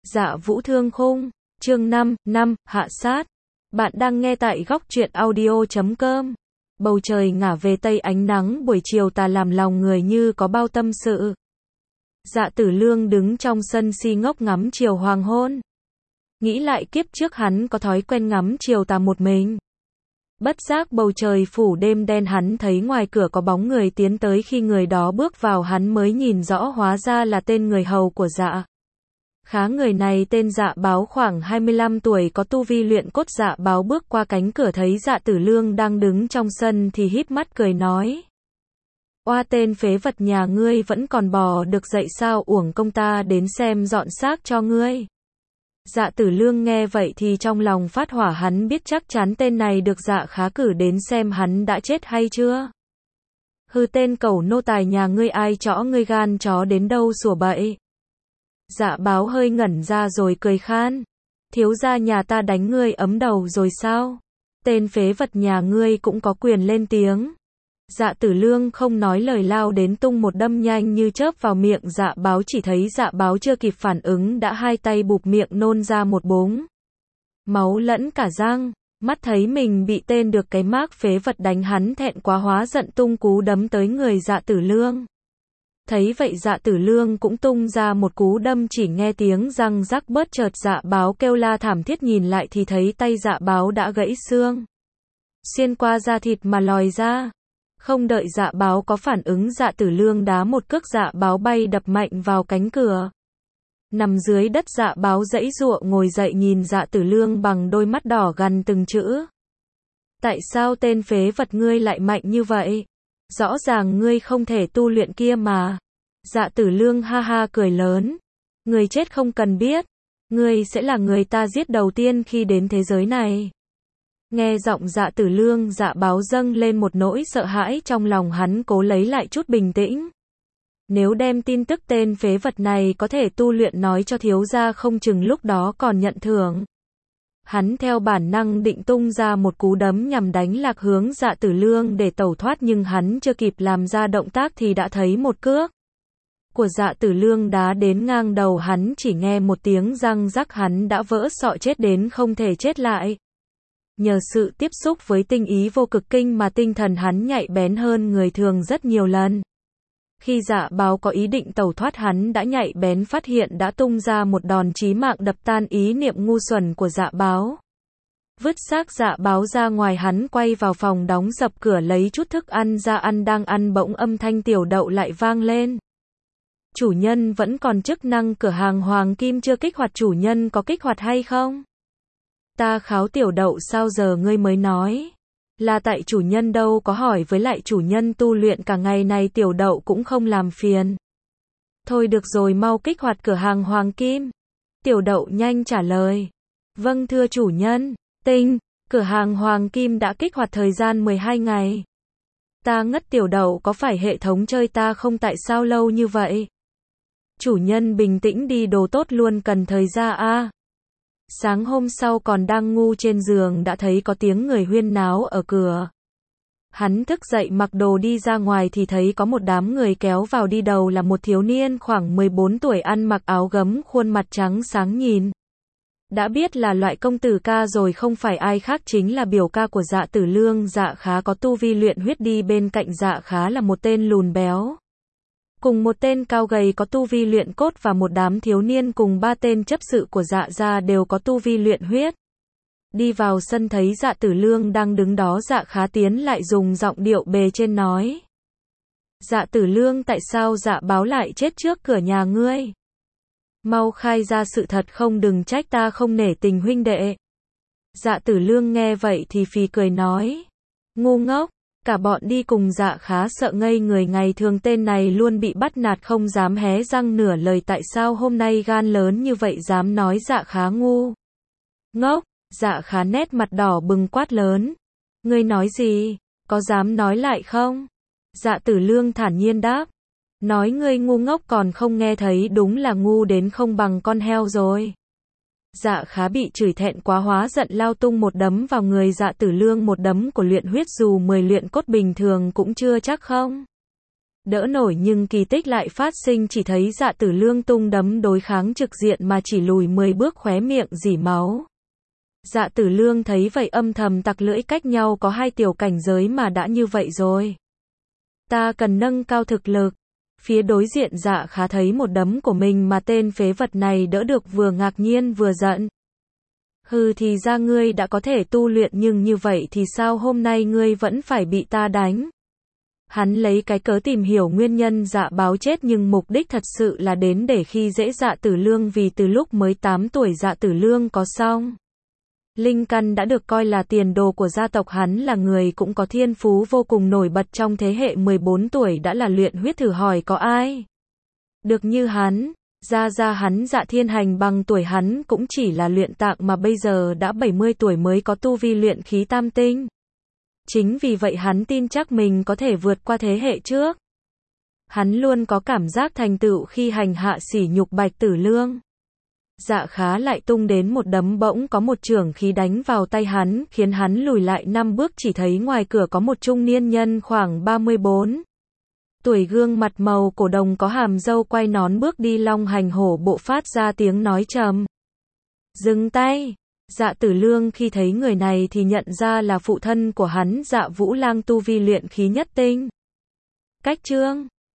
Dạ Vũ Thương Khung, chương 5, hạ sát. Bạn đang nghe tại góc truyện audio.com. Bầu trời ngả về tây, ánh nắng buổi chiều tà làm lòng người như có bao tâm sự. Dạ Tử Lương đứng trong sân si ngốc ngắm chiều hoàng hôn. Nghĩ lại kiếp trước hắn có thói quen ngắm chiều tà một mình. Bất giác bầu trời phủ đêm đen, hắn thấy ngoài cửa có bóng người tiến tới, khi người đó bước vào hắn mới nhìn rõ hóa ra là tên người hầu của Dạ Khá. Người này tên Dạ Báo, khoảng 25 tuổi, có tu vi luyện cốt. Dạ Báo bước qua cánh cửa thấy Dạ Tử Lương đang đứng trong sân thì híp mắt cười nói: "Oa, tên phế vật nhà ngươi vẫn còn bò được dậy sao, uổng công ta đến xem dọn xác cho ngươi." Dạ Tử Lương nghe vậy thì trong lòng phát hỏa, hắn biết chắc chắn tên này được Dạ Khá cử đến xem hắn đã chết hay chưa. "Hừ, tên cẩu nô tài nhà ngươi, ai chõ ngươi gan chó đến đâu sủa bậy." Dạ Báo hơi ngẩn ra rồi cười khan: "Thiếu gia nhà ta đánh ngươi ấm đầu rồi sao? Tên phế vật nhà ngươi cũng có quyền lên tiếng." Dạ Tử Lương không nói lời, lao đến tung một đâm nhanh như chớp vào miệng Dạ Báo. Chỉ thấy Dạ Báo chưa kịp phản ứng đã hai tay bụp miệng nôn ra một búng máu lẫn cả răng. Mắt thấy mình bị tên được cái mác phế vật đánh, hắn thẹn quá hóa giận tung cú đấm tới người Dạ Tử Lương. Thấy vậy Dạ Tử Lương cũng tung ra một cú đâm, chỉ nghe tiếng răng rắc bớt chợt Dạ Báo kêu la thảm thiết, nhìn lại thì thấy tay Dạ Báo đã gãy xương, xuyên qua da thịt mà lòi ra. Không đợi Dạ Báo có phản ứng, Dạ Tử Lương đá một cước Dạ Báo bay đập mạnh vào cánh cửa. Nằm dưới đất Dạ Báo giãy giụa ngồi dậy, nhìn Dạ Tử Lương bằng đôi mắt đỏ gằn từng chữ: "Tại sao tên phế vật ngươi lại mạnh như vậy? Rõ ràng ngươi không thể tu luyện kia mà." Dạ Tử Lương ha ha cười lớn: "Người chết không cần biết, ngươi sẽ là người ta giết đầu tiên khi đến thế giới này." Nghe giọng Dạ Tử Lương, Dạ Báo dâng lên một nỗi sợ hãi trong lòng, hắn cố lấy lại chút bình tĩnh. Nếu đem tin tức tên phế vật này có thể tu luyện nói cho thiếu gia, không chừng lúc đó còn nhận thưởng. Hắn theo bản năng định tung ra một cú đấm nhằm đánh lạc hướng Dạ Tử Lương để tẩu thoát, nhưng hắn chưa kịp làm ra động tác thì đã thấy một cước của Dạ Tử Lương đá đến ngang đầu hắn, chỉ nghe một tiếng răng rắc, hắn đã vỡ sọ chết đến không thể chết lại. Nhờ sự tiếp xúc với tinh ý vô cực kinh mà tinh thần hắn nhạy bén hơn người thường rất nhiều lần. Khi Dạ Báo có ý định tẩu thoát, hắn đã nhạy bén phát hiện, đã tung ra một đòn chí mạng đập tan ý niệm ngu xuẩn của Dạ Báo. Vứt xác Dạ Báo ra ngoài, hắn quay vào phòng đóng sập cửa lấy chút thức ăn ra ăn. Đang ăn bỗng âm thanh tiểu đậu lại vang lên: "Chủ nhân vẫn còn chức năng cửa hàng Hoàng Kim chưa kích hoạt, chủ nhân có kích hoạt hay không?" "Ta kháo tiểu đậu, sao giờ ngươi mới nói? Là tại chủ nhân đâu có hỏi với lại chủ nhân tu luyện cả ngày này tiểu đậu cũng không làm phiền." "Thôi được rồi, mau kích hoạt cửa hàng Hoàng Kim." Tiểu đậu nhanh trả lời: "Vâng thưa chủ nhân." Cửa hàng Hoàng Kim đã kích hoạt thời gian 12 ngày. "Ta ngất, tiểu đậu, có phải hệ thống chơi ta không, tại sao lâu như vậy?" "Chủ nhân bình tĩnh đi, đồ tốt luôn cần thời gian a." Sáng hôm sau còn đang ngu trên giường đã thấy có tiếng người huyên náo ở cửa. Hắn thức dậy mặc đồ đi ra ngoài thì thấy có một đám người kéo vào, đi đầu là một thiếu niên khoảng 14 tuổi, ăn mặc áo gấm, khuôn mặt trắng sáng, nhìn đã biết là loại công tử ca rồi, không phải ai khác chính là biểu ca của Dạ Tử Lương, Dạ Khá, có tu vi luyện huyết. Đi bên cạnh Dạ Khá là một tên lùn béo cùng một tên cao gầy có tu vi luyện cốt, và một đám thiếu niên cùng 3 tên chấp sự của Dạ gia đều có tu vi luyện huyết. Đi vào sân thấy Dạ Tử Lương đang đứng đó, Dạ Khá tiến lại dùng giọng điệu bề trên nói: "Dạ Tử Lương, tại sao Dạ Báo lại chết trước cửa nhà ngươi? Mau khai ra sự thật, không đừng trách ta không nể tình huynh đệ." Dạ Tử Lương nghe vậy thì phì cười nói: "Ngu ngốc." Cả bọn đi cùng Dạ Khá sợ ngây người, ngày thường tên này luôn bị bắt nạt không dám hé răng nửa lời, tại sao hôm nay gan lớn như vậy dám nói Dạ Khá ngu ngốc. Dạ Khá nét mặt đỏ bừng quát lớn: "Ngươi nói gì? Có dám nói lại không?" Dạ Tử Lương thản nhiên đáp: "Nói ngươi ngu ngốc còn không nghe thấy, đúng là ngu đến không bằng con heo rồi." Dạ Khá bị chửi thẹn quá hóa giận, lao tung một đấm vào người Dạ Tử Lương, một đấm của luyện huyết dù 10 luyện cốt bình thường cũng chưa chắc không đỡ nổi nhưng kỳ tích lại phát sinh, chỉ thấy Dạ Tử Lương tung đấm đối kháng trực diện mà chỉ lùi 10 bước khóe miệng rỉ máu. Dạ Tử Lương thấy vậy âm thầm tặc lưỡi, cách nhau có 2 tiểu cảnh giới mà đã như vậy rồi. Ta cần nâng cao thực lực. Phía đối diện Dạ Khá thấy một đấm của mình mà tên phế vật này đỡ được, vừa ngạc nhiên vừa giận. Hừ, thì ra ngươi đã có thể tu luyện, nhưng như vậy thì sao hôm nay ngươi vẫn phải bị ta đánh? Hắn lấy cái cớ tìm hiểu nguyên nhân Dạ báo chết, nhưng mục đích thật sự là đến để khi dễ Dạ Tử Lương, vì từ lúc mới 8 tuổi Dạ Tử Lương có song linh căn đã được coi là tiền đồ của gia tộc, hắn là người cũng có thiên phú vô cùng nổi bật, trong thế hệ 14 tuổi đã là luyện huyết, thử hỏi có ai được như hắn. Gia hắn Dạ Thiên Hành bằng tuổi hắn cũng chỉ là luyện tạng, mà bây giờ đã 70 tuổi mới có tu vi luyện khí tam tinh. Chính vì vậy hắn tin chắc mình có thể vượt qua thế hệ trước. Hắn luôn có cảm giác thành tựu khi hành hạ sỉ nhục Bạch Tử Lương. Dạ Khá lại tung đến một đấm, bỗng có một chưởng khí đánh vào tay hắn, khiến hắn lùi lại 5 bước, chỉ thấy ngoài cửa có một trung niên nhân khoảng 34 tuổi, gương mặt màu cổ đồng, có hàm râu, quay nón bước đi long hành hổ bộ, phát ra tiếng nói trầm: "Dừng tay!" Dạ Tử Lương khi thấy người này thì nhận ra là phụ thân của hắn, Dạ Vũ Lang, tu vi luyện khí nhất tinh. Cách chương